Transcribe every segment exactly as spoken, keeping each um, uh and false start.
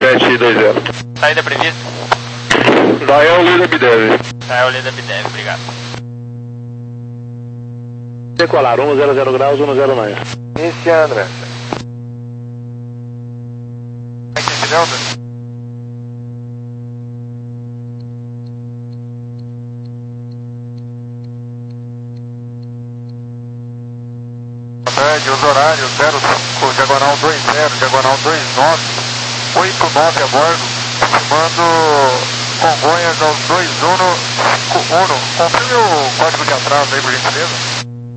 sete dois zero. Saída prevista? Dael Lida Bidev. Dael Lida Bidev, obrigado. Decolar, um zero zero graus, um zero nove. Iniciando, né? Uso horário zero cinco, diagonal dois zero, diagonal dois nove, oito nove a bordo, mando Congonhas aos dois um cinco um. Confirme o código de atraso aí, por gentileza.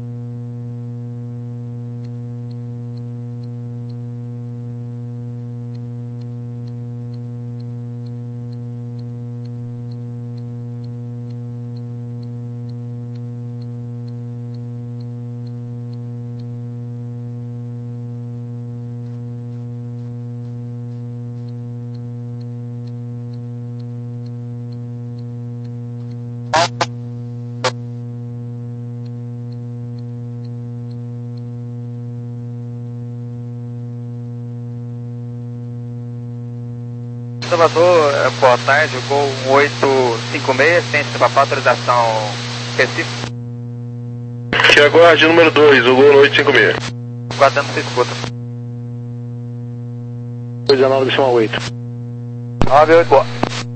Salvador, boa tarde, Gol um oito cinco seis, ciência para autorização Recife. Que aguarde número dois, o Gol oito cinco seis. Guardando se escuta. dois nove deixa oito. nove oito, boa.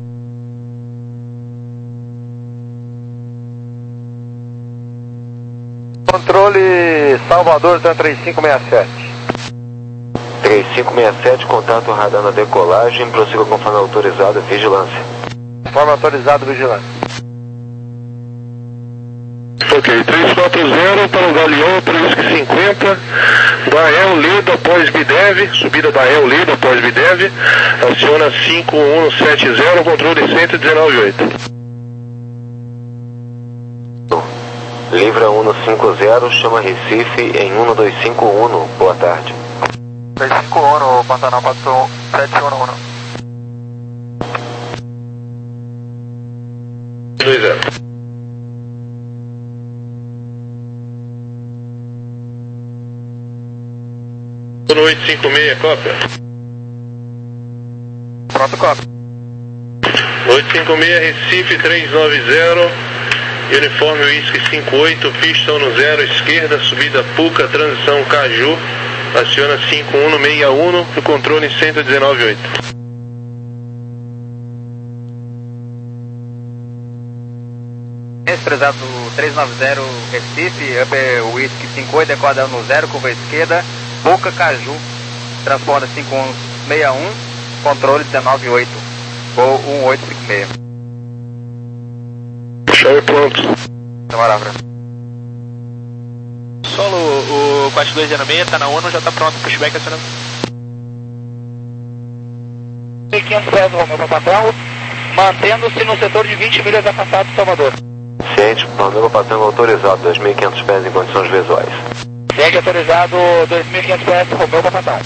Controle Salvador, três cinco seis sete. três cinco seis sete, contato radar na decolagem, prossiga conforme autorizado, vigilância. Conforme autorizado, vigilância. Ok, três quatro zero para o Galeão, Previsque cinquenta, Dael Leda após Bidev, subida Dael Leda após Bidev, aciona cinco um sete zero, controle cento e dezenove oito. Livra um cinco zero, chama Recife em um dois cinco um, boa tarde. dois cinco um, Pantanal quatro sete um um. dois zero. oito cinco seis, cópia. Pronto, cópia. oito cinco seis, Recife três nove zero, uniforme Whisky cinco oito, pista um zero, esquerda, subida Puca, transição Caju, aciona cinco um seis um, o controle cento e dezenove oito. Desprezado três nove zero Recife, Upper Whisky cinco oito, decoda no zero, curva esquerda, Boca Caju, transporta cinco um seis um, controle dezenove oito, Gol um oito cinco seis. Chave pronto. Palavra. Solo, o quatro dois zero seis tá na ONU, já tá pronto, pushback acionando. mil e quinhentos pés, Romeu Papatango, mantendo-se no setor de vinte milhas afastado de Salvador. Ciente, Romeu Papatango autorizado, dois mil e quinhentos pés em condições visuais. Ciente autorizado, dois mil e quinhentos pés, Romeu Papatango.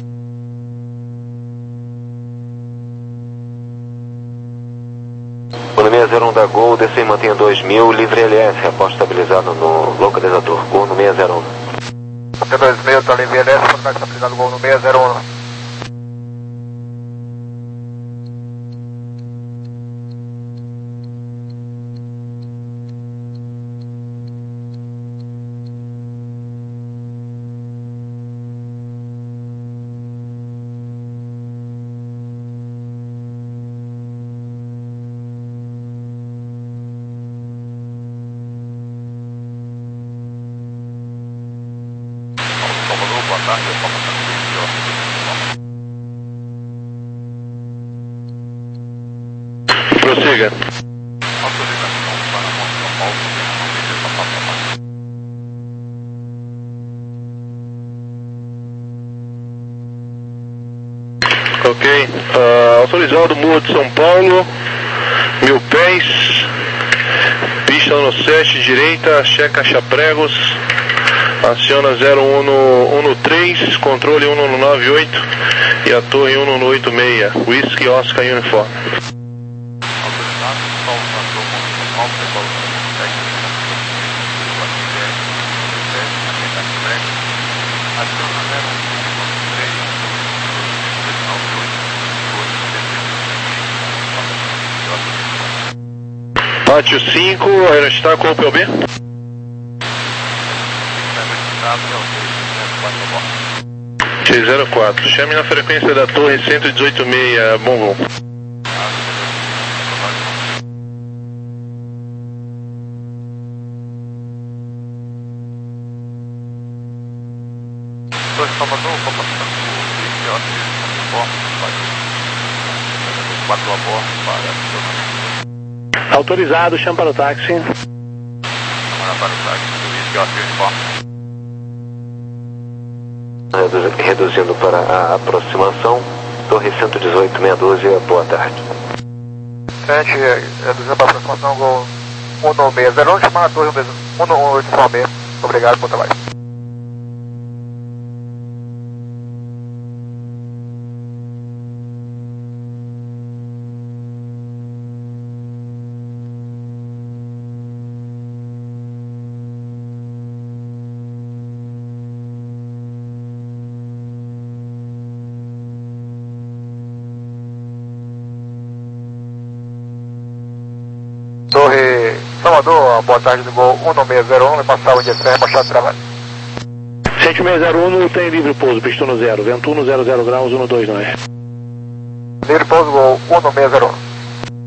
Gol seis zero um da Gol, D C I mantenha dois mil, livre L S, reposto estabilizado no localizador, Gol no seis zero um. T dois mil, tá livre L S, contato estabilizado Gol no seis zero um. Prossiga. Ok, uh, autorizado Morro de São Paulo, mil pés, pista no sete, direita, checa caixa pregos, aciona zero um no, um no três, controle um no nove oito e a torre um no oito seis, Whisky Oscar Uniforme. Pátio cinco, aerostaco ou P O B? seis zero quatro, chame na frequência da torre cento e dezoito vírgula seis, bom voo. Torre Salvador, Copa quatro a bordo para... Autorizado, chama para o táxi. Chama para o táxi, Whisky Oscar Informe. Reduzindo para a aproximação, torre cento e dezoito, meia dúzia, boa tarde. Frente, reduzindo para a aproximação, gol um nove seis zero, chamar a torre um nove oito seis. Obrigado por trabalho. Torre Salvador, boa tarde do gol um nove seis zero um, vai passar o dia certo, baixar o trabalho. sete seis zero um tem livre pouso, pistão no zero, vento um zero zero graus, um dois nove. Livre pouso, gol um nove seis zero um.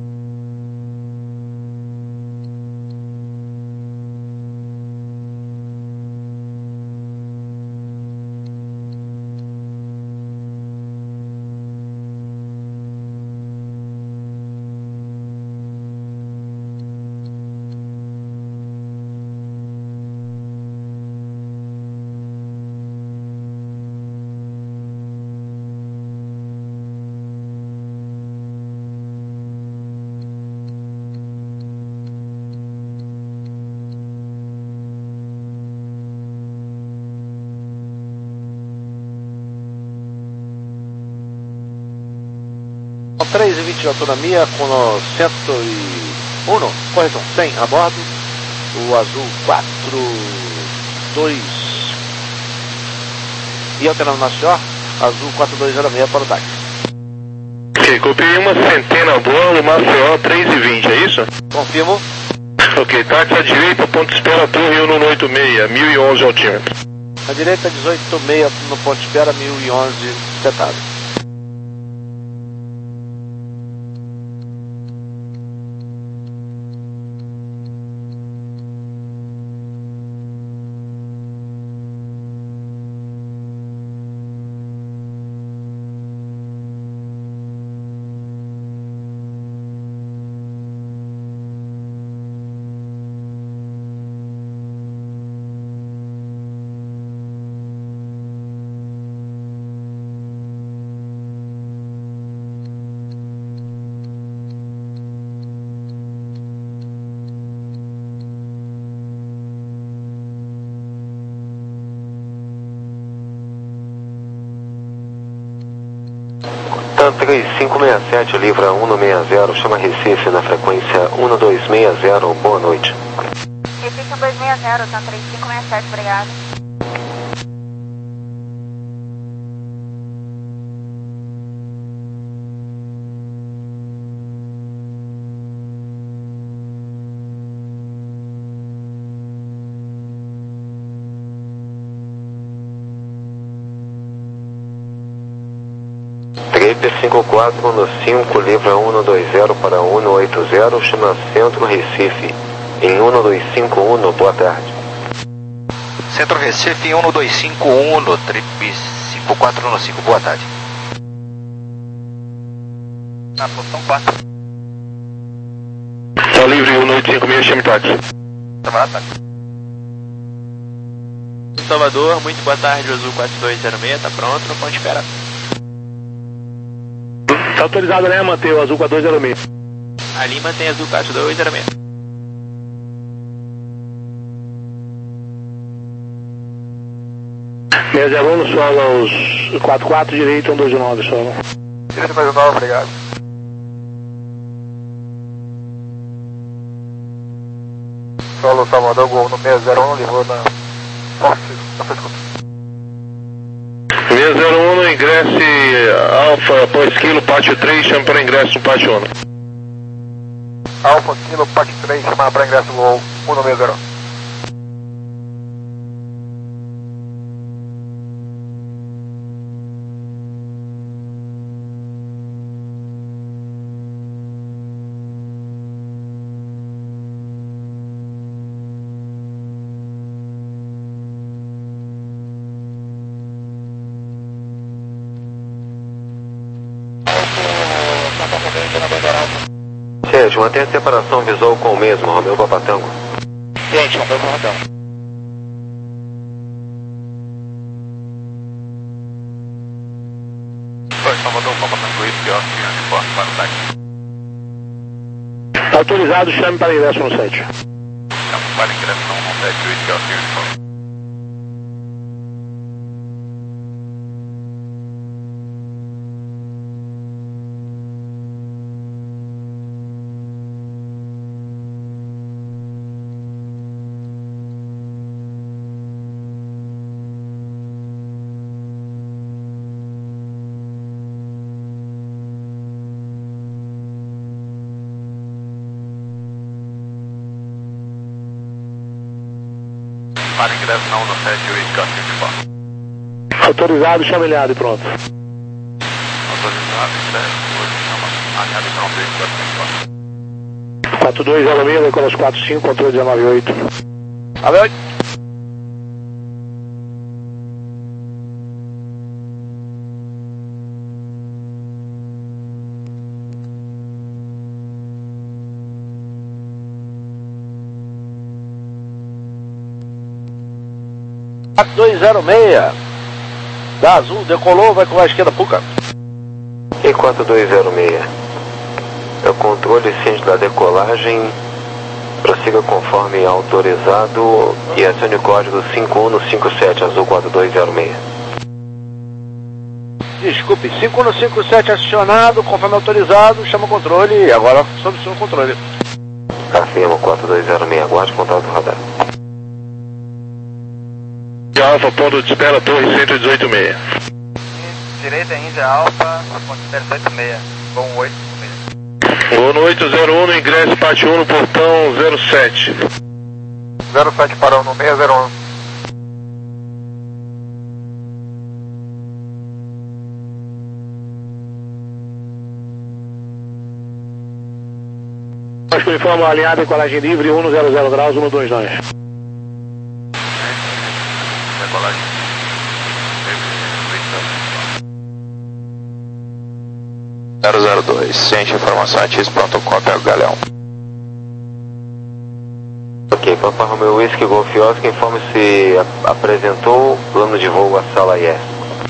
três e vinte de autonomia com o cento e um, correção cem a bordo, o azul quatro dois e alternando na senhor, azul quatro dois zero seis para o táxi. Ok, copiei uma centena a bordo, Maceió três e vinte, é isso? Confirmo. Ok, táxi à direita, ponto de espera, torre um oito seis, mil e onze altímetro. À direita dezoito seis no ponto de espera, mil e onze setado. três cinco seis sete, livra um nove seis zero, chama Recife na frequência um dois seis zero, boa noite. Recife um dois seis zero, tá três cinco seis sete, obrigado. Trip cinco quatro no cinco, livra um dois zero para um oito zero, chama Centro Recife, em um dois cinco um, boa tarde. Centro Recife, um dois cinco um, no Trip cinco quatro no cinco, boa tarde. Na posição quatro. Tá livre um oito cinco seis, chame táxi. Trabalhar táxi. Salvador, muito boa tarde, azul quatro dois zero seis, tá pronto, no ponto de espera. Tá autorizado, né, manter o azul quatro dois zero seis. Ali mantém azul quatro dois zero seis. seis zero um no solo aos quatro quatro, direito um dois nove solo. Direito mais nove, obrigado. Solo Salvador, gol no seis zero um, levou na... Nossa, na frente. seis zero um no ingresso Alfa, pós quilo, pátio três, chama para ingresso no pátio um. Alfa Kilo Pac três, chamar para ingresso voo um nove zero. Gente, mantenha a separação visual com o mesmo, Romeu Papatango. Gente, Romeu Papatango. Dois, Salvador, Papatango, isso que eu acho que forte para o táxi. Autorizado, chame para ingresso no sete. Chame para ingresso no sete, isso que eu acho que forte. Para ingresso na um no sete, oito, quatro, quatro. Autorizado, chame alinhado e pronto. Autorizado, ingresso, chama alinhado e pronto, oito, quatro, quatro. quatro dois zero seis, decola quatro cinco, controle dezenove oito. nove oito. quatro dois zero seis, da Azul, decolou, vai com a esquerda, Puca. E quatro dois zero seis, é o controle ciente da decolagem, prossiga conforme autorizado e acione o código cinco um cinco sete, Azul quatro dois zero seis. Desculpe, cinco um cinco sete acionado, conforme autorizado, chama o controle e agora sob o seu controle. Afirma quatro dois zero seis, aguarde contato do radar. Alfa, ponto de espera, torre cento e dezoito seis. Direita, Índia Alfa, ponto de espera dezoito seis, voo oito seis. Voo no oito zero um, ingresso parte um no portão zero sete. zero sete para no seis zero um. Acho que uniforme alinhado em colagem livre, um zero zero graus, um dois dois. Decolagem. zero zero dois, ciente informação ativa, pronto, cópia, Galeão. Ok, Papa Romeo Whisky Golf Oscar, informe se ap apresentou plano de voo à sala I S.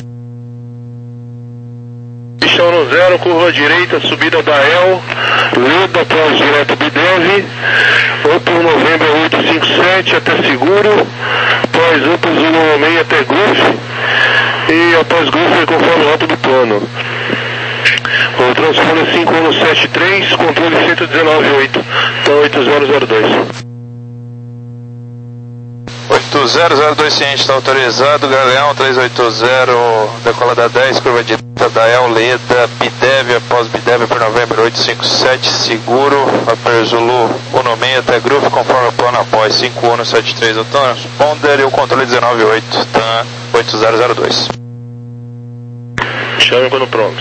Pistão no zero, curva direita, subida da El, Leda, após direto Bidev, Opel Novembro oito cinco sete até Seguro, após Opel Zulu seis até Golf, e após Golf conforme a rota do plano. O transponder cinco um sete três, controle cento e dezenove oito, então oito zero zero dois. oito zero zero dois, ciente, está autorizado, Galeão três oito zero, decola da dez, curva direita da El, Leda, Bidev, após Bidev por novembro oito cinco sete, seguro, Upper Zulu um seis até Groove, conforme o plano após cinco um sete três, o transponder e o controle dezenove oito, T A M oito zero zero dois. Chame quando pronto.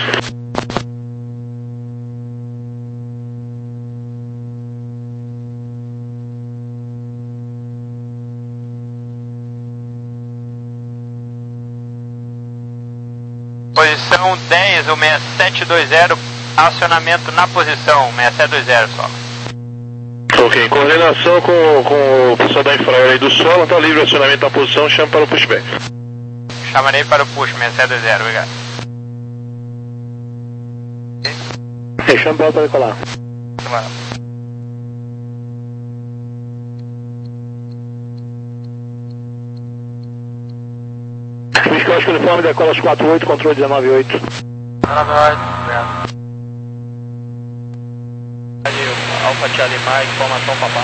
Posição dez, o seis sete dois zero, acionamento na posição, seis sete dois zero só. Ok, em coordenação com, com o pessoal da infraero aí do solo, está livre o acionamento na posição, chama para o pushback. Chamarei para o push, seis sete dois zero, obrigado. Chama para decolar. Viscosco uniforme, decola quatro oito, controle dezenove oito. dezenove oito, obrigado. Alfa Charlie Mike, informação papá.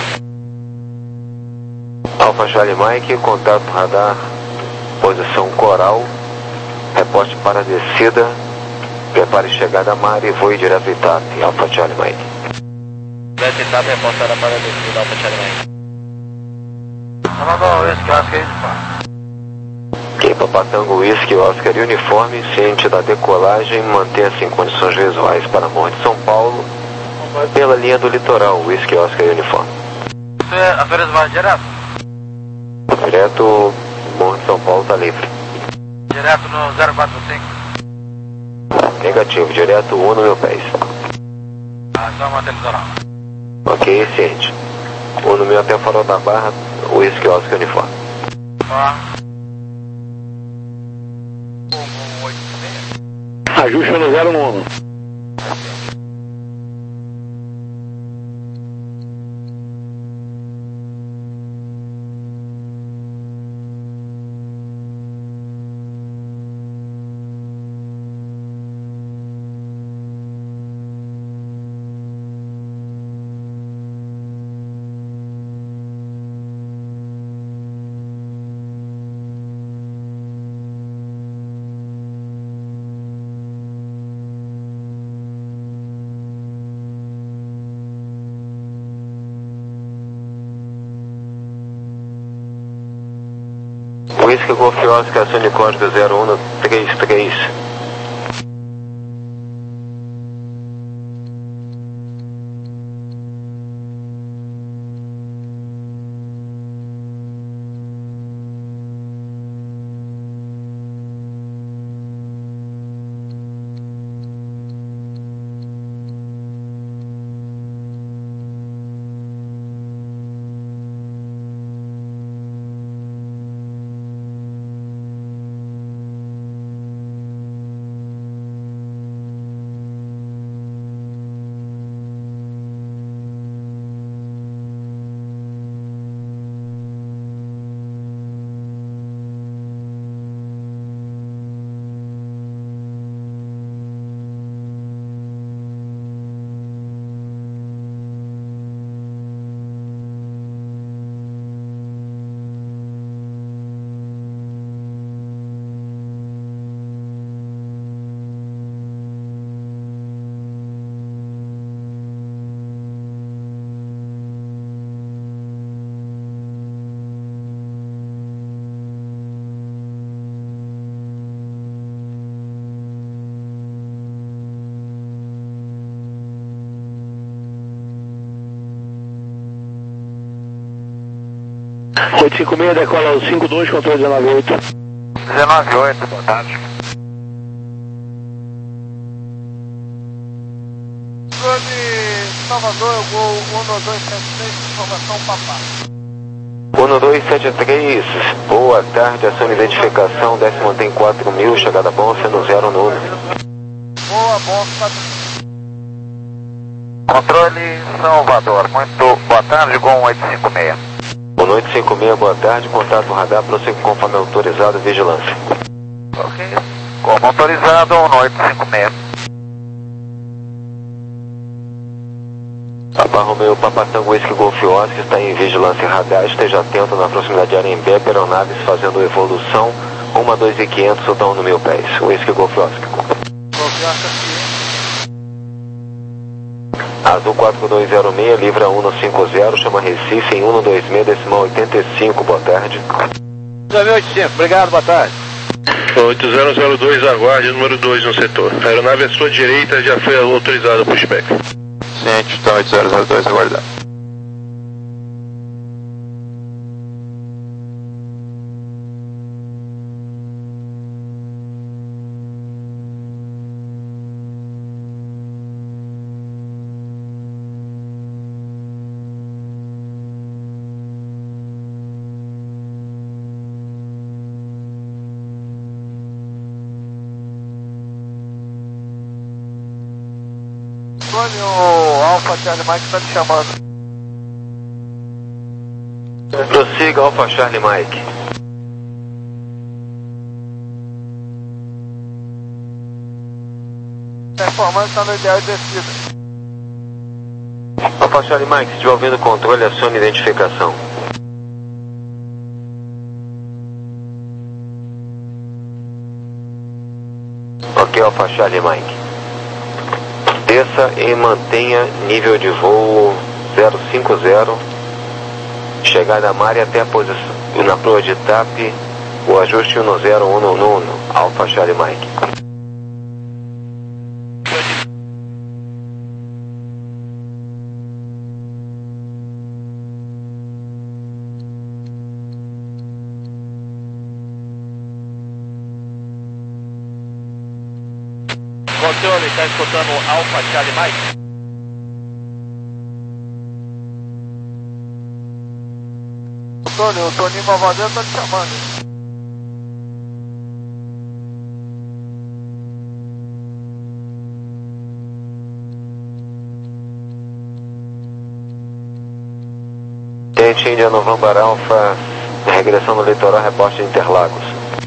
Alfa Charlie Mike, contato radar, posição coral, reporte para a descida, prepare chegada a mar e voe direto Itap, Alfa Charlie Mike. Tivesse etapa reportada para descer da Alfa Charlie Mike. Mandou esse que eu acho que é isso, pô. Ok, Papa Tango Whisky Oscar Uniforme, ciente da decolagem, mantenha-se em condições visuais para Monte São Paulo, pela linha do litoral, Whisky Oscar Uniforme. Você, a Férias vai direto? Direto, Monte São Paulo está livre. Direto no zero quatro cinco? Negativo, direto um no meu pés. Ah, só manter litoral. Ok, ciente. um no meu até Farol da Barra, Whisky Oscar Uniforme. Ó. Ajuste no zero um. Whisky Golf Oscar, acione código zero um três três. oito cinco seis, decola o cinco dois, controle dezenove oito. dezenove oito, boa tarde. Controle Salvador, eu vou um dois sete três, informação Papá. um dois sete três, boa tarde, ação de identificação, décimo mantém quatro mil, chegada bom, sendo zero no uno. Boa, bom, quatro mil. Controle Salvador, muito boa tarde, com oito cinco seis. um oito cinco seis, boa tarde, contato radar, prossigo conforme autorizado, vigilância. Ok, como autorizado, um oito cinco seis. Papa Romeo, Papa Tango Whisky Golf Oscar está em vigilância radar, esteja atento na proximidade de Arembebe, aeronaves fazendo evolução, um dois e quinhentos, sotão no mil pés, Whisky Golf Oscar. Golf Oscar, Azul quatro dois zero seis, livra um cinco zero, chama Recife em um dois seis, decimal oitenta e cinco, boa tarde. dois mil e oitocentos, obrigado, boa tarde. oito zero zero dois, aguarde, número dois no setor. A aeronave à sua direita já foi autorizada para o spec. Ciente, então oito zero zero dois, aguardar. o Alpha Charlie Mike está te chamando. Prossiga, Alpha Charlie Mike. Performance está no ideal de descida. Alpha Charlie Mike, se estiver ouvindo o controle, acione identificação. Ok, Alpha Charlie Mike. desça e mantenha nível de voo zero cinco zero, chegada a Mari até a posição, na proa de T A P, o ajuste um zero um um um, Alpha Charlie Mike. Controle, está escutando Alpha Charlie Mike? Antônio, o Toninho Malvadão tá te chamando. Gente, Índia November Alpha, regressão no litoral, reporte de Interlagos.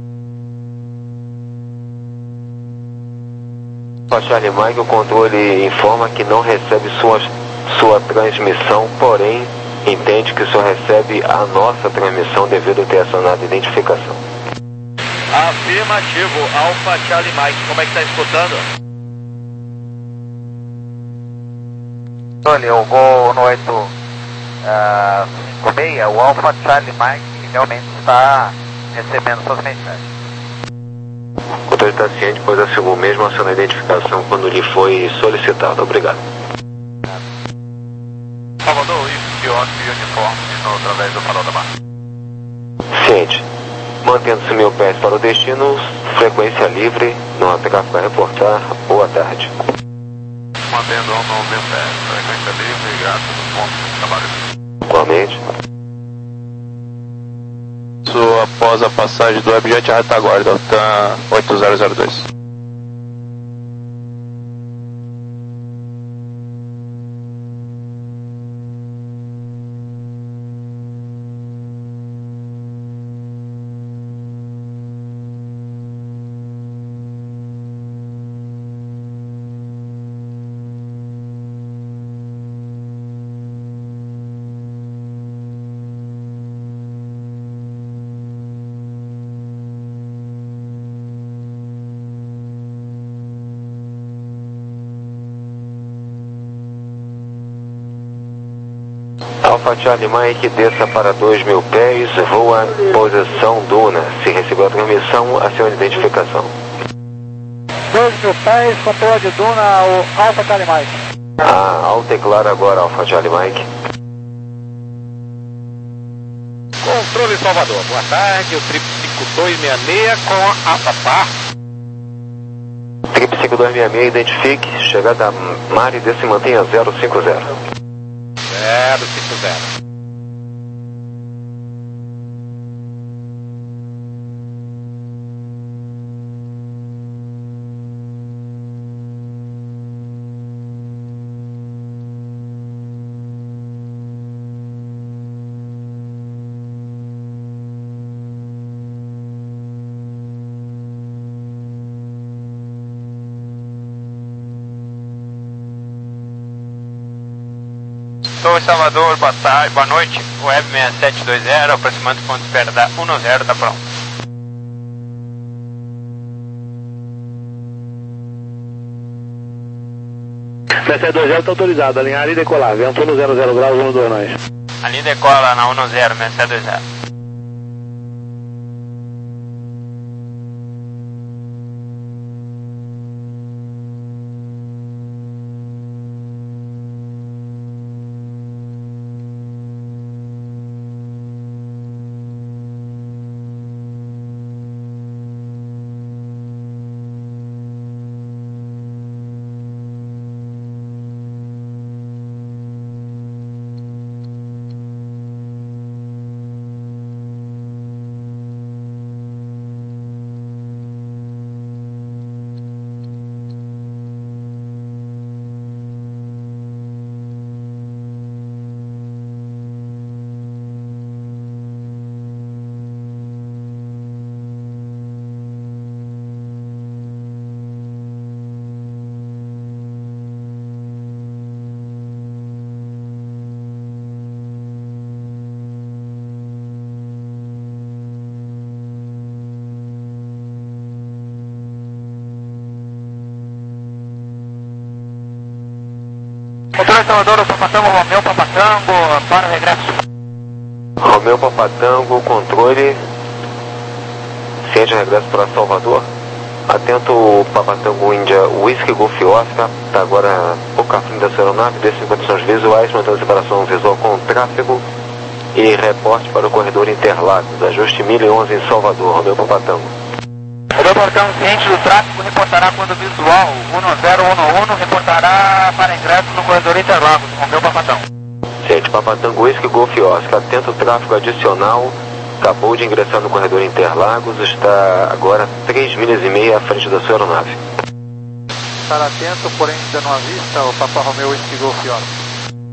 Alpha Charlie Mike, o controle informa que não recebe sua, sua transmissão, porém entende que só recebe a nossa transmissão devido a ter acionado a identificação. Afirmativo, Alpha Charlie Mike, como é que tá escutando? Olha, eu vou no oito cinco seis, o Alpha Charlie Mike realmente está recebendo suas mensagens. O controle está ciente, pois acionou mesmo acionou a identificação quando lhe foi solicitado. Obrigado. Salvador, uniforme através do farol da barra. Ciente. Mantendo-se mil pés para o destino, frequência livre, não há tráfego a reportar. Boa tarde. Mantendo no mil pés, frequência livre, graças ao ponto de trabalho. Igualmente. Isso após a passagem do Webjet à retaguarda, O T A M oito zero zero dois. Alpha Charlie Mike, desça para dois mil pés, voa posição Duna. Se recebeu a transmissão, acione a identificação. dois mil pés, controle de Duna, o Alpha Charlie Mike. Ah, alta e clara agora, Alpha Charlie Mike. Controle Salvador, boa tarde, o trip cinco dois seis seis com a Papá. Trip cinco dois seis seis, identifique, chegada a Mari, desça e mantenha zero cinco zero. zero cinco zero. Sou Salvador, boa tarde, boa noite, Web seis sete dois zero, aproximando ponto de espera da um zero, tá pronto. seis sete dois zero está autorizado, alinhar e decolar, vento no zero zero graus, um dois nós. Ali decola na um zero, seis sete dois zero. Controle Salvador, Papatango, Romeu, Papatango, para o regresso. Romeu Papatango, controle. Ciente de regresso para Salvador. Atento Papatango Índia, Whisky Golf Oscar. Está agora pouco à frente da sua aeronave, desce em condições visuais, mantendo separação visual com o tráfego. E reporte para o corredor Interlagos. Ajuste mil e onze em Salvador, Romeu Papatango. Romeu Papatango, ciente do tráfego, reportará quando visual. um zero um um reportará para ingresso no corredor Interlagos, Romeu Papatango. Ciente, Papatango Whisky Golf Oscar. Atento tráfego adicional. Acabou de ingressar no corredor Interlagos, está agora três milhas e meia à frente da sua aeronave. Estar atento, porém ainda não avista o Papa Romeu Whisky Golf Oscar.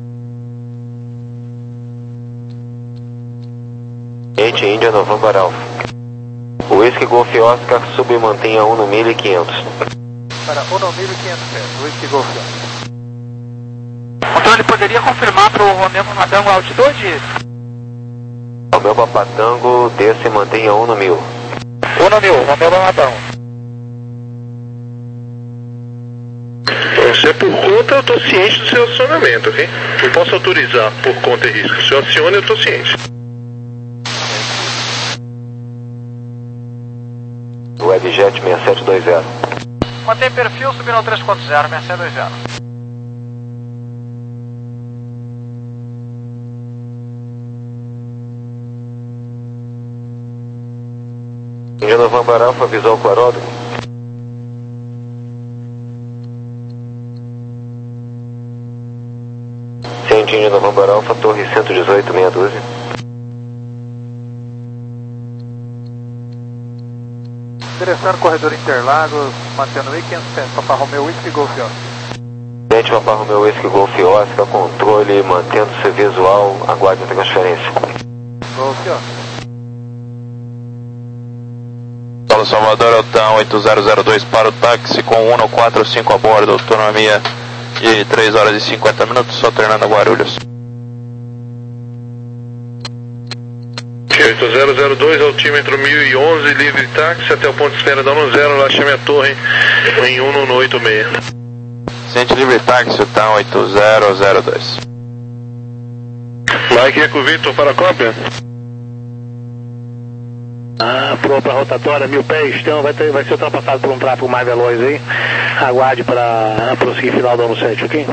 Ciente, Índia November Alpha. Whisky Golf Oscar, sub e mantenha um no mil e quinhentos. Para um no mil e quinhentos pés, Whisky Golf Oscar. Controle, poderia confirmar para o Romeu Papatango a altitude? Romeu Papatango, desça e mantenha um no mil. um no mil, Romeu Papatango. Se é por conta, eu estou ciente do seu acionamento, ok? Não posso autorizar por conta e risco. Se eu acione, eu estou ciente. Webjet seis sete dois zero. Mantém perfil, subindo ao três ponto zero, seis sete dois zero. Índia November Alpha, visual claródromo. Ciente, Índia November Alpha, torre cento e dezoito, meia dúzia. Direção corredor Interlagos, mantendo mil e quinhentos pés, Papa Romeu Whisky Golf Oscar. Ciente, Papa Romeu Whisky Golf Oscar, controle, mantendo-se visual, aguarde a transferência. Golf Oscar. Solo Salvador, Altan oito zero zero dois para o táxi com um quatro cinco a bordo, autonomia de três horas e cinquenta minutos, só treinando Guarulhos. oito zero zero dois, altímetro mil e onze, livre táxi até o ponto de espera da um zero, lá chame a torre em um no oito seis. Ciente livre táxi, Altan oito zero zero dois. Mike Eco Victor para a cópia. Ah, pronto, a rotatória, mil pés, então vai, ter, vai ser ultrapassado por um tráfego mais veloz aí. Aguarde para prosseguir final do ano sete, ok?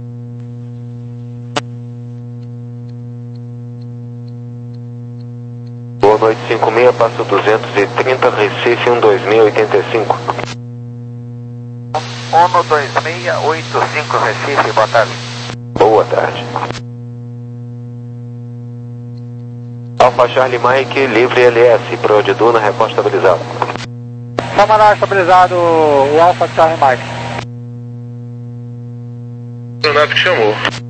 Boa noite, cinco seis, passo duzentos e trinta, Recife um dois seis oito cinco. um dois seis oito cinco, Recife, boa tarde. Boa tarde. Alfa Charlie Mike, livre L S, Pro de Duna, reporte estabilizado. Camarada estabilizado, o Alfa Charlie Mike. O Renato que chamou.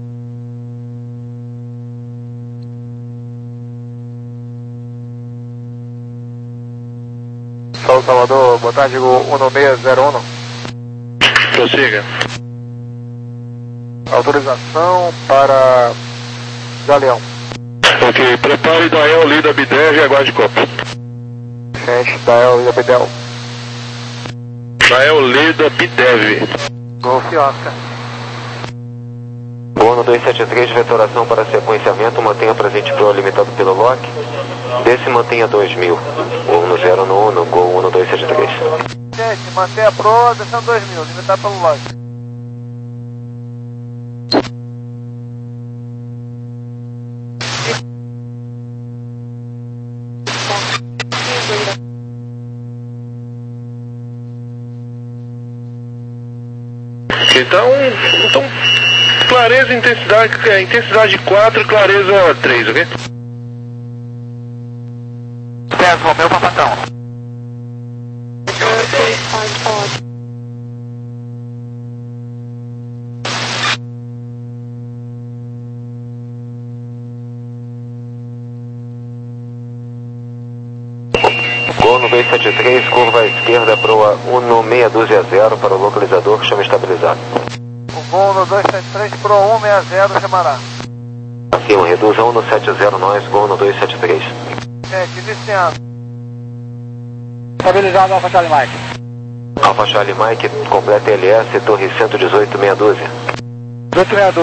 Solo Salvador, boa tarde, um seis zero um. Prossiga. Autorização para Galeão. Ok, prepare Dael, Lida, Bidev e aguarde copa. Gente, Dael, Lida, Bidel. Dael, Lida, Bidev. Golf Oscar. Bono dois sete três, vetoração para sequenciamento, mantenha presente Pro limitado pelo lock. Desse mantenha dois mil. um zero no um, Gol um dois sete três. Gente, mantenha Pro, descendo dois mil, limitado pelo lock. Então, então clareza e intensidade, é, intensidade quatro, clareza três, ok? dez, Romeu Papatão. Gol dois sete três, curva à esquerda, proa um seis dúzia zero para o localizador, chama estabilizado. O voo no dois sete três Pro um seis zero, chamará. Acima, reduza um sete zero nós, gol no dois sete três. Gente, iniciando. Estabilizado, Alfa Charlie Mike. Alfa Charlie Mike, completa L S, torre cento e dezoito, meia dúzia. dois seis dois.